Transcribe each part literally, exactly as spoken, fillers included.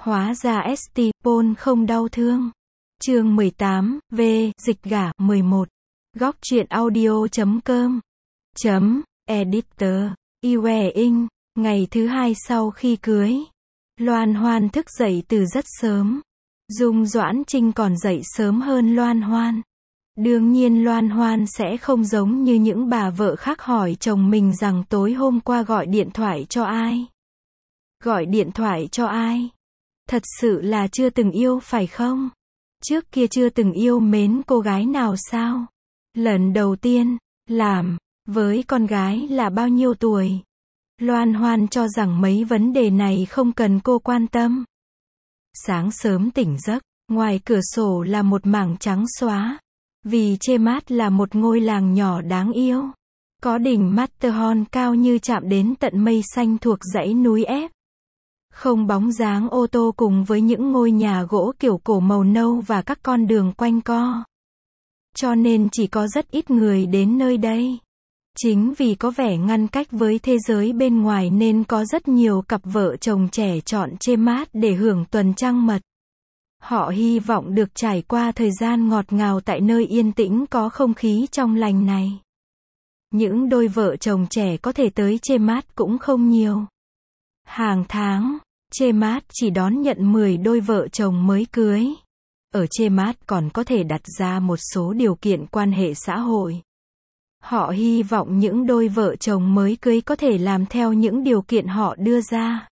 Hóa ra ét tê, Paul không đau thương. Chương mười tám, V, dịch gả, mười một. Góc truyện audio chấm com. Chấm, editor, Yue In. Ngày thứ hai sau khi cưới, Loan Hoan thức dậy từ rất sớm. Dung Doãn Trinh còn dậy sớm hơn Loan Hoan. Đương nhiên Loan Hoan sẽ không giống như những bà vợ khác hỏi chồng mình rằng tối hôm qua gọi điện thoại cho ai. Gọi điện thoại cho ai? Thật sự là chưa từng yêu phải không? Trước kia chưa từng yêu mến cô gái nào sao? Lần đầu tiên, làm, với con gái là bao nhiêu tuổi? Loan Hoan cho rằng mấy vấn đề này không cần cô quan tâm. Sáng sớm tỉnh giấc, ngoài cửa sổ là một mảng trắng xóa. Vì Che Mát là một ngôi làng nhỏ đáng yêu. Có đỉnh Matterhorn cao như chạm đến tận mây xanh thuộc dãy núi ép. Không bóng dáng ô tô cùng với những ngôi nhà gỗ kiểu cổ màu nâu và các con đường quanh co. Cho nên chỉ có rất ít người đến nơi đây. Chính vì có vẻ ngăn cách với thế giới bên ngoài nên có rất nhiều cặp vợ chồng trẻ chọn Che Mát để hưởng tuần trăng mật. Họ hy vọng được trải qua thời gian ngọt ngào tại nơi yên tĩnh có không khí trong lành này. Những đôi vợ chồng trẻ có thể tới Che Mát cũng không nhiều. Hàng tháng, Che Mát chỉ đón nhận mười đôi vợ chồng mới cưới. Ở Che Mát còn có thể đặt ra một số điều kiện quan hệ xã hội. Họ hy vọng những đôi vợ chồng mới cưới có thể làm theo những điều kiện họ đưa ra.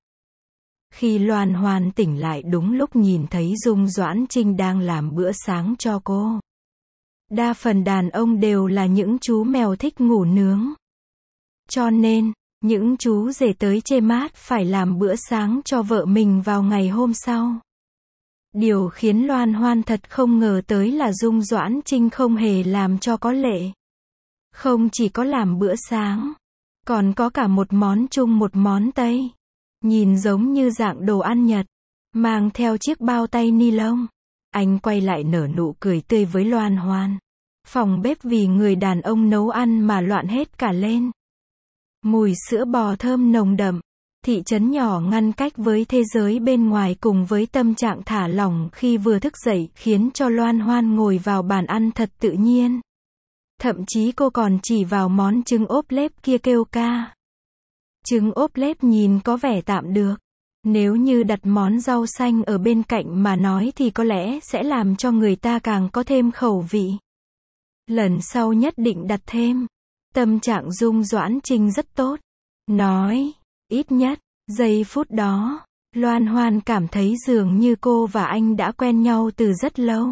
Khi Loan Hoan tỉnh lại đúng lúc nhìn thấy Dung Doãn Trinh đang làm bữa sáng cho cô. Đa phần đàn ông đều là những chú mèo thích ngủ nướng. Cho nên, những chú rể tới Che Mát phải làm bữa sáng cho vợ mình vào ngày hôm sau. Điều khiến Loan Hoan thật không ngờ tới là Dung Doãn Trinh không hề làm cho có lệ. Không chỉ có làm bữa sáng, còn có cả một món Trung một món Tây. Nhìn giống như dạng đồ ăn Nhật, mang theo chiếc bao tay ni lông. Anh quay lại nở nụ cười tươi với Loan Hoan. Phòng bếp vì người đàn ông nấu ăn mà loạn hết cả lên. Mùi sữa bò thơm nồng đậm. Thị trấn nhỏ ngăn cách với thế giới bên ngoài cùng với tâm trạng thả lỏng khi vừa thức dậy khiến cho Loan Hoan ngồi vào bàn ăn thật tự nhiên. Thậm chí cô còn chỉ vào món trứng ốp lết kia kêu ca. Trứng ốp lết nhìn có vẻ tạm được. Nếu như đặt món rau xanh ở bên cạnh mà nói thì có lẽ sẽ làm cho người ta càng có thêm khẩu vị. Lần sau nhất định đặt thêm. Tâm trạng Dung Doãn Trinh rất tốt. Nói, ít nhất, giây phút đó, Loan Hoan cảm thấy dường như cô và anh đã quen nhau từ rất lâu.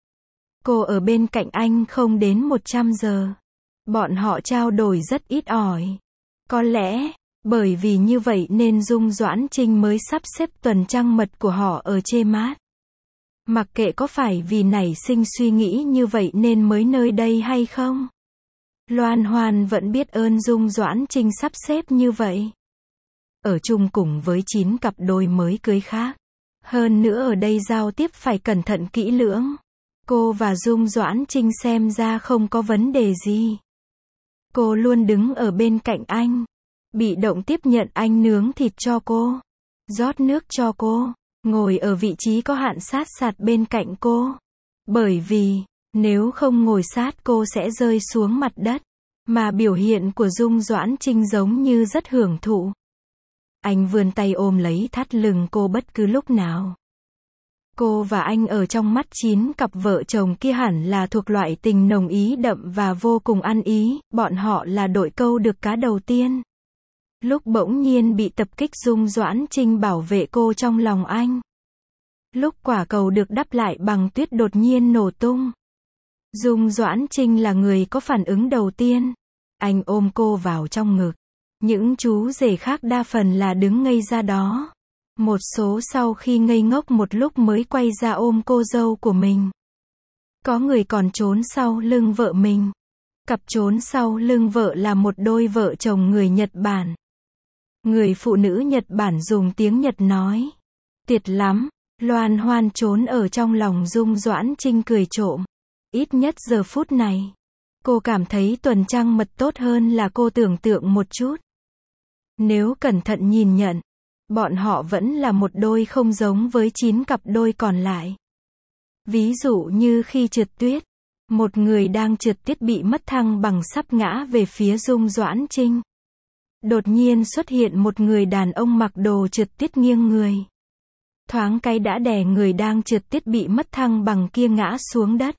Cô ở bên cạnh anh không đến một trăm giờ. Bọn họ trao đổi rất ít ỏi. Có lẽ, bởi vì như vậy nên Dung Doãn Trinh mới sắp xếp tuần trăng mật của họ ở Che Mát. Mặc kệ có phải vì nảy sinh suy nghĩ như vậy nên mới nơi đây hay không. Loan Hoan vẫn biết ơn Dung Doãn Trinh sắp xếp như vậy. Ở chung cùng với chín cặp đôi mới cưới khác. Hơn nữa ở đây giao tiếp phải cẩn thận kỹ lưỡng. Cô và Dung Doãn Trinh xem ra không có vấn đề gì. Cô luôn đứng ở bên cạnh anh. Bị động tiếp nhận anh nướng thịt cho cô. Rót nước cho cô. Ngồi ở vị trí có hạn sát sạt bên cạnh cô. Bởi vì, nếu không ngồi sát cô sẽ rơi xuống mặt đất. Mà biểu hiện của Dung Doãn Trinh giống như rất hưởng thụ. Anh vươn tay ôm lấy thắt lưng cô bất cứ lúc nào. Cô và anh ở trong mắt chín cặp vợ chồng kia hẳn là thuộc loại tình nồng ý đậm và vô cùng ăn ý, bọn họ là đội câu được cá đầu tiên. Lúc bỗng nhiên bị tập kích Dung Doãn Trinh bảo vệ cô trong lòng anh. Lúc quả cầu được đắp lại bằng tuyết đột nhiên nổ tung. Dung Doãn Trinh là người có phản ứng đầu tiên. Anh ôm cô vào trong ngực. Những chú rể khác đa phần là đứng ngây ra đó. Một số sau khi ngây ngốc một lúc mới quay ra ôm cô dâu của mình. Có người còn trốn sau lưng vợ mình. Cặp trốn sau lưng vợ là một đôi vợ chồng người Nhật Bản. Người phụ nữ Nhật Bản dùng tiếng Nhật nói. Tuyệt lắm. Loan Hoan trốn ở trong lòng Dung Doãn Trinh cười trộm. Ít nhất giờ phút này. Cô cảm thấy tuần trăng mật tốt hơn là cô tưởng tượng một chút. Nếu cẩn thận nhìn nhận. bọn họ vẫn là một đôi không giống với chín cặp đôi còn lại. Ví dụ như khi trượt tuyết, một người đang trượt tuyết bị mất thăng bằng sắp ngã về phía Dung Doãn Trinh. Đột nhiên xuất hiện một người đàn ông mặc đồ trượt tuyết nghiêng người. Thoáng cái đã đè người đang trượt tuyết bị mất thăng bằng kia ngã xuống đất.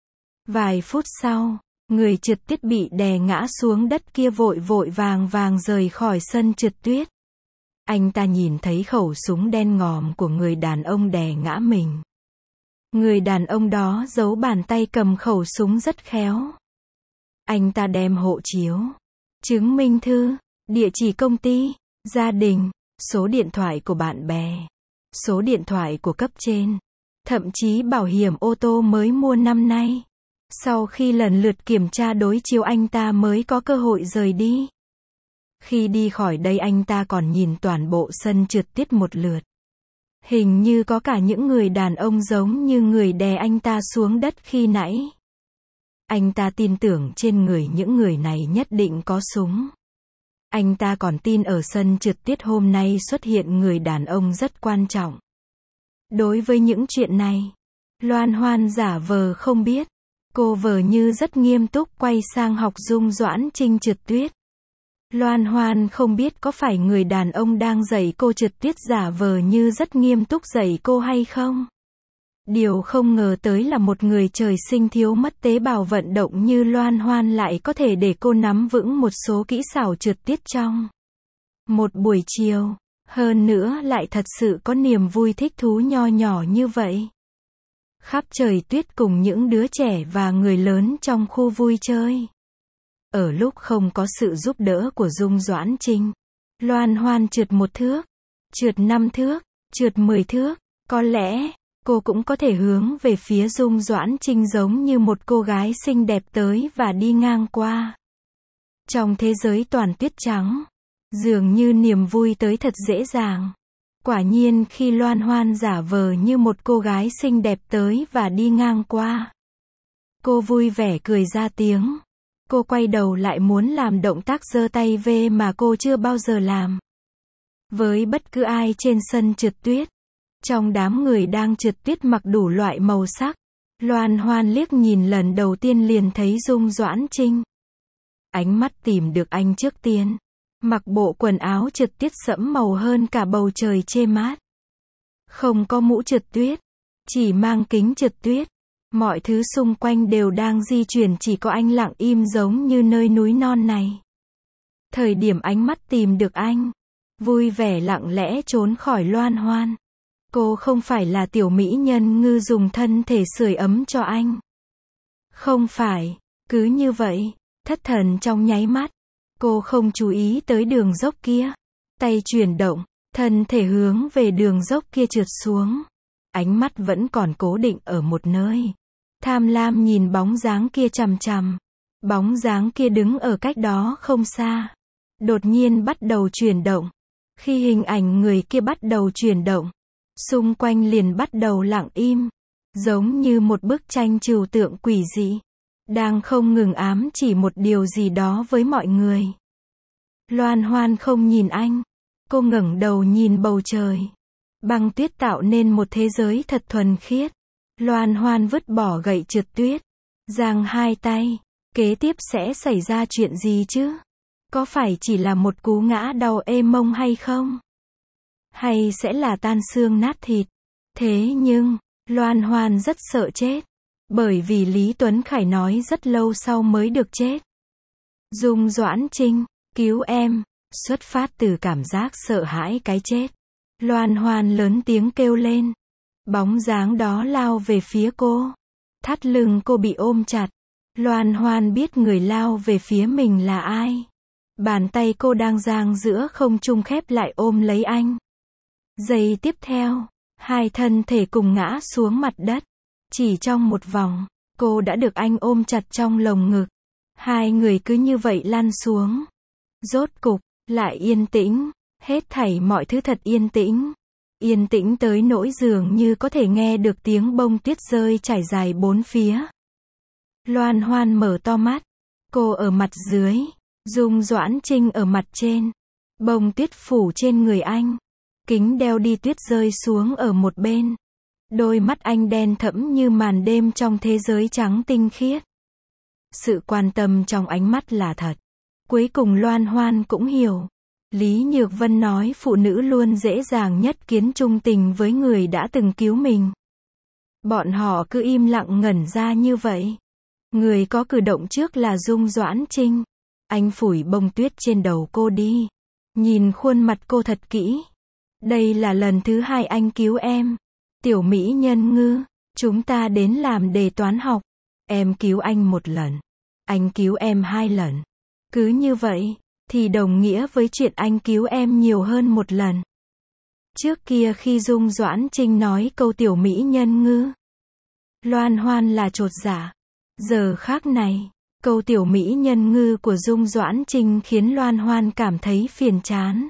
Vài phút sau, người trượt tuyết bị đè ngã xuống đất kia vội vội vàng vàng rời khỏi sân trượt tuyết. Anh ta nhìn thấy khẩu súng đen ngòm của người đàn ông đè ngã mình. Người đàn ông đó giấu bàn tay cầm khẩu súng rất khéo. Anh ta đem hộ chiếu, chứng minh thư, địa chỉ công ty, gia đình, số điện thoại của bạn bè, số điện thoại của cấp trên, thậm chí bảo hiểm ô tô mới mua năm nay. Sau khi lần lượt kiểm tra đối chiếu anh ta mới có cơ hội rời đi. Khi đi khỏi đây anh ta còn nhìn toàn bộ sân trượt tuyết một lượt. Hình như có cả những người đàn ông giống như người đè anh ta xuống đất khi nãy. Anh ta tin tưởng trên người những người này nhất định có súng. Anh ta còn tin ở sân trượt tuyết hôm nay xuất hiện người đàn ông rất quan trọng. Đối với những chuyện này, Loan Hoan giả vờ không biết. Cô vờ như rất nghiêm túc quay sang học Dung Doãn Trinh trượt tuyết. Loan Hoan không biết có phải người đàn ông đang dạy cô trượt tuyết giả vờ như rất nghiêm túc dạy cô hay không. Điều không ngờ tới là một người trời sinh thiếu mất tế bào vận động như Loan Hoan lại có thể để cô nắm vững một số kỹ xảo trượt tuyết trong một buổi chiều. Hơn nữa lại thật sự có niềm vui thích thú nho nhỏ như vậy. Khắp trời tuyết cùng những đứa trẻ và người lớn trong khu vui chơi. Ở lúc không có sự giúp đỡ của Dung Doãn Trinh, Loan Hoan trượt một thước, trượt năm thước, trượt mười thước, có lẽ, cô cũng có thể hướng về phía Dung Doãn Trinh giống như một cô gái xinh đẹp tới và đi ngang qua. Trong thế giới toàn tuyết trắng, dường như niềm vui tới thật dễ dàng. Quả nhiên khi Loan Hoan giả vờ như một cô gái xinh đẹp tới và đi ngang qua, cô vui vẻ cười ra tiếng. Cô quay đầu lại muốn làm động tác giơ tay về mà cô chưa bao giờ làm. Với bất cứ ai trên sân trượt tuyết, trong đám người đang trượt tuyết mặc đủ loại màu sắc, Loan Hoan liếc nhìn lần đầu tiên liền thấy Dung Doãn Trinh. Ánh mắt tìm được anh trước tiên. Mặc bộ quần áo trượt tuyết sẫm màu hơn cả bầu trời chê mát. Không có mũ trượt tuyết, chỉ mang kính trượt tuyết. Mọi thứ xung quanh đều đang di chuyển, chỉ có anh lặng im giống như nơi núi non này. Thời điểm ánh mắt tìm được anh, vui vẻ lặng lẽ trốn khỏi Loan Hoan. Cô không phải là tiểu mỹ nhân ngư dùng thân thể sưởi ấm cho anh. Không phải, cứ như vậy, thất thần trong nháy mắt. Cô không chú ý tới đường dốc kia. Tay chuyển động, thân thể hướng về đường dốc kia trượt xuống. Ánh mắt vẫn còn cố định ở một nơi. Tham lam nhìn bóng dáng kia chằm chằm. Bóng dáng kia đứng ở cách đó không xa. Đột nhiên bắt đầu chuyển động. Khi hình ảnh người kia bắt đầu chuyển động, xung quanh liền bắt đầu lặng im. Giống như một bức tranh trừu tượng quỷ dị. Đang không ngừng ám chỉ một điều gì đó với mọi người. Loan Hoan không nhìn anh. Cô ngẩng đầu nhìn bầu trời. Băng tuyết tạo nên một thế giới thật thuần khiết. Loan Hoan vứt bỏ gậy trượt tuyết. Giang hai tay. Kế tiếp sẽ xảy ra chuyện gì chứ? Có phải chỉ là một cú ngã đau ê mông hay không? Hay sẽ là tan xương nát thịt? Thế nhưng, Loan Hoan rất sợ chết. Bởi vì Lý Tuấn Khải nói rất lâu sau mới được chết. Dung Doãn Trinh, cứu em. Xuất phát từ cảm giác sợ hãi cái chết, Loan Hoan lớn tiếng kêu lên. Bóng dáng đó lao về phía cô. Thắt lưng cô bị ôm chặt. Loan Hoan biết người lao về phía mình là ai. Bàn tay cô đang giang giữa không trung khép lại ôm lấy anh. Giây tiếp theo, hai thân thể cùng ngã xuống mặt đất. Chỉ trong một vòng, cô đã được anh ôm chặt trong lồng ngực. Hai người cứ như vậy lăn xuống. Rốt cục, lại yên tĩnh. Hết thảy mọi thứ thật yên tĩnh. Yên tĩnh tới nỗi dường như có thể nghe được tiếng bông tuyết rơi trải dài bốn phía. Loan Hoan mở to mắt. Cô ở mặt dưới. Dung Doãn Trinh ở mặt trên. Bông tuyết phủ trên người anh. Kính đeo đi tuyết rơi xuống ở một bên. Đôi mắt anh đen thẫm như màn đêm trong thế giới trắng tinh khiết. Sự quan tâm trong ánh mắt là thật. Cuối cùng Loan Hoan cũng hiểu. Lý Nhược Vân nói phụ nữ luôn dễ dàng nhất kiến chung tình với người đã từng cứu mình. Bọn họ cứ im lặng ngẩn ra như vậy. Người có cử động trước là Dung Doãn Trinh. Anh phủi bông tuyết trên đầu cô đi. Nhìn khuôn mặt cô thật kỹ. Đây là lần thứ hai anh cứu em. Tiểu mỹ nhân ngư, chúng ta đến làm đề toán học. Em cứu anh một lần. Anh cứu em hai lần. Cứ như vậy, thì đồng nghĩa với chuyện anh cứu em nhiều hơn một lần. Trước kia khi Dung Doãn Trinh nói câu tiểu mỹ nhân ngư, Loan Hoan là chột dạ. Giờ khác này, câu tiểu mỹ nhân ngư của Dung Doãn Trinh khiến Loan Hoan cảm thấy phiền chán.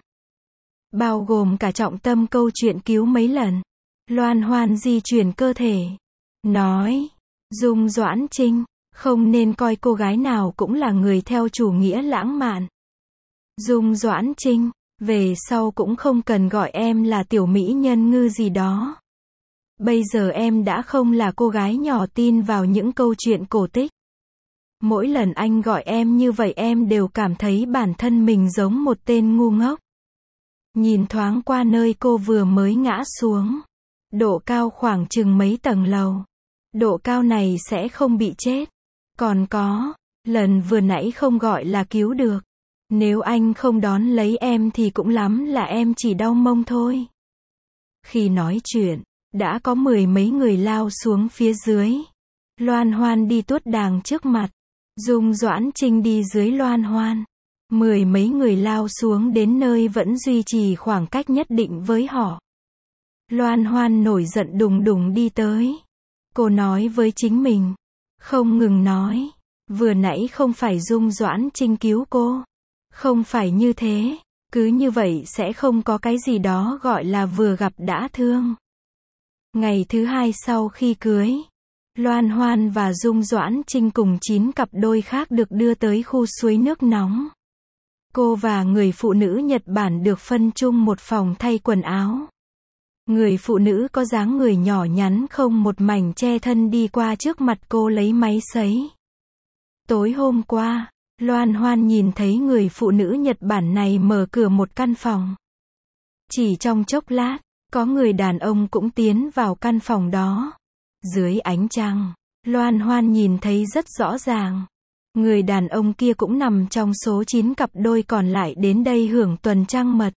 Bao gồm cả trọng tâm câu chuyện cứu mấy lần. Loan Hoan di chuyển cơ thể. Nói, Dung Doãn Trinh, không nên coi cô gái nào cũng là người theo chủ nghĩa lãng mạn. Dung Doãn Trinh, về sau cũng không cần gọi em là tiểu mỹ nhân ngư gì đó. Bây giờ em đã không là cô gái nhỏ tin vào những câu chuyện cổ tích. Mỗi lần anh gọi em như vậy em đều cảm thấy bản thân mình giống một tên ngu ngốc. Nhìn thoáng qua nơi cô vừa mới ngã xuống. Độ cao khoảng chừng mấy tầng lầu. Độ cao này sẽ không bị chết. Còn có, lần vừa nãy không gọi là cứu được. Nếu anh không đón lấy em thì cũng lắm là em chỉ đau mông thôi. Khi nói chuyện, đã có mười mấy người lao xuống phía dưới. Loan Hoan đi tuốt đàng trước mặt. Dung Doãn Trinh đi dưới Loan Hoan. Mười mấy người lao xuống đến nơi vẫn duy trì khoảng cách nhất định với họ. Loan Hoan nổi giận đùng đùng đi tới. Cô nói với chính mình. Không ngừng nói. Vừa nãy không phải Dung Doãn Trinh cứu cô. Không phải như thế. Cứ như vậy sẽ không có cái gì đó gọi là vừa gặp đã thương. Ngày thứ hai sau khi cưới, Loan Hoan và Dung Doãn Trinh cùng chín cặp đôi khác được đưa tới khu suối nước nóng. Cô và người phụ nữ Nhật Bản được phân chung một phòng thay quần áo. Người phụ nữ có dáng người nhỏ nhắn không một mảnh che thân đi qua trước mặt cô lấy máy sấy. Tối hôm qua, Loan Hoan nhìn thấy người phụ nữ Nhật Bản này mở cửa một căn phòng. Chỉ trong chốc lát, có người đàn ông cũng tiến vào căn phòng đó. Dưới ánh trăng, Loan Hoan nhìn thấy rất rõ ràng. Người đàn ông kia cũng nằm trong số chín cặp đôi còn lại đến đây hưởng tuần trăng mật.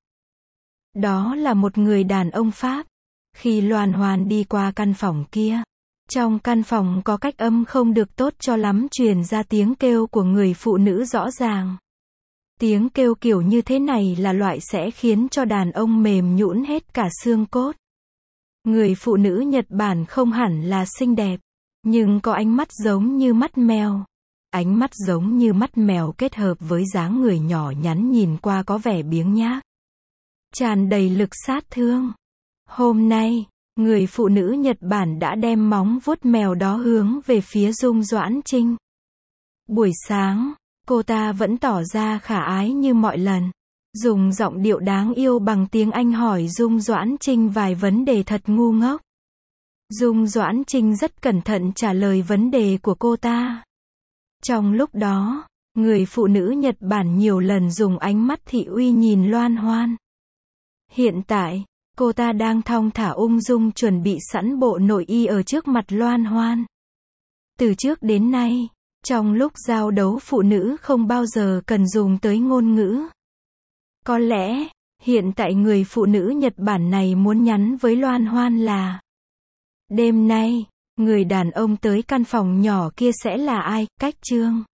Đó là một người đàn ông Pháp. Khi Loan Hoan đi qua căn phòng kia, trong căn phòng có cách âm không được tốt cho lắm truyền ra tiếng kêu của người phụ nữ rõ ràng. Tiếng kêu kiểu như thế này là loại sẽ khiến cho đàn ông mềm nhũn hết cả xương cốt. Người phụ nữ Nhật Bản không hẳn là xinh đẹp, nhưng có ánh mắt giống như mắt mèo. Ánh mắt giống như mắt mèo kết hợp với dáng người nhỏ nhắn nhìn qua có vẻ biếng nhác. Tràn đầy lực sát thương. Hôm nay, người phụ nữ Nhật Bản đã đem móng vuốt mèo đó hướng về phía Dung Doãn Trinh. Buổi sáng, cô ta vẫn tỏ ra khả ái như mọi lần. Dùng giọng điệu đáng yêu bằng tiếng Anh hỏi Dung Doãn Trinh vài vấn đề thật ngu ngốc. Dung Doãn Trinh rất cẩn thận trả lời vấn đề của cô ta. Trong lúc đó, người phụ nữ Nhật Bản nhiều lần dùng ánh mắt thị uy nhìn Loan Hoan. Hiện tại, cô ta đang thong thả ung dung chuẩn bị sẵn bộ nội y ở trước mặt Loan Hoan. Từ trước đến nay, trong lúc giao đấu phụ nữ không bao giờ cần dùng tới ngôn ngữ. Có lẽ, hiện tại người phụ nữ Nhật Bản này muốn nhắn với Loan Hoan là: đêm nay, người đàn ông tới căn phòng nhỏ kia sẽ là ai? Cách chương